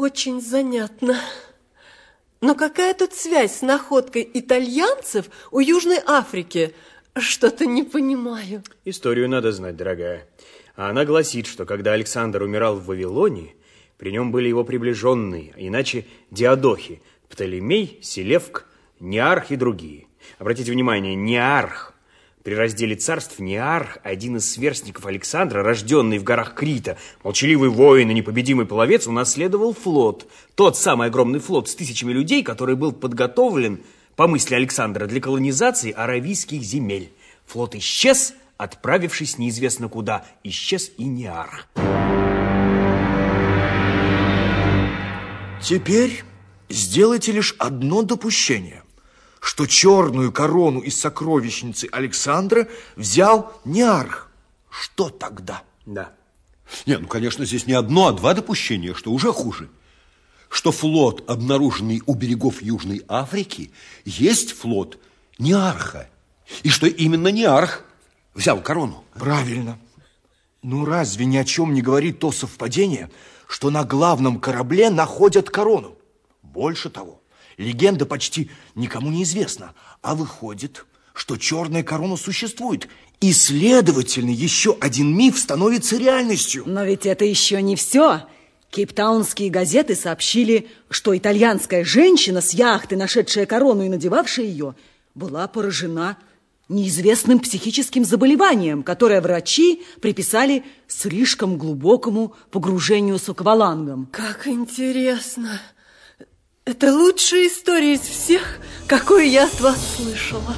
очень занятно. Но какая тут связь с находкой итальянцев у Южной Африки? Что-то не понимаю. Историю надо знать, дорогая. А она гласит, что когда Александр умирал в Вавилоне, при нем были его приближенные, иначе диадохи, Птолемей, Селевк, Неарх и другие. Обратите внимание, Неарх. При разделе царств Неарх, один из сверстников Александра, рожденный в горах Крита, молчаливый воин и непобедимый половец, унаследовал флот. Тот самый огромный флот с тысячами людей, который был подготовлен, по мысли Александра, для колонизации аравийских земель. Флот исчез, отправившись неизвестно куда. Исчез и Неарх. Теперь сделайте лишь одно допущение, что черную корону из сокровищницы Александра взял Неарх. Что тогда? Да. Нет, ну, конечно, здесь не одно, а два допущения, что уже хуже. Что флот, обнаруженный у берегов Южной Африки, есть флот Неарха. И что именно Неарх взял корону. Правильно. Ну, разве ни о чем не говорит то совпадение, что на главном корабле находят корону? Больше того, легенда почти никому не известна, а выходит, что черная корона существует, и, следовательно, еще один миф становится реальностью. Но ведь это еще не все. Кейптаунские газеты сообщили, что итальянская женщина с яхты, нашедшая корону и надевавшая ее, была поражена неизвестным психическим заболеванием, которое врачи приписали слишком глубокому погружению с аквалангом. Как интересно. Это лучшая история из всех, какую я от вас слышала.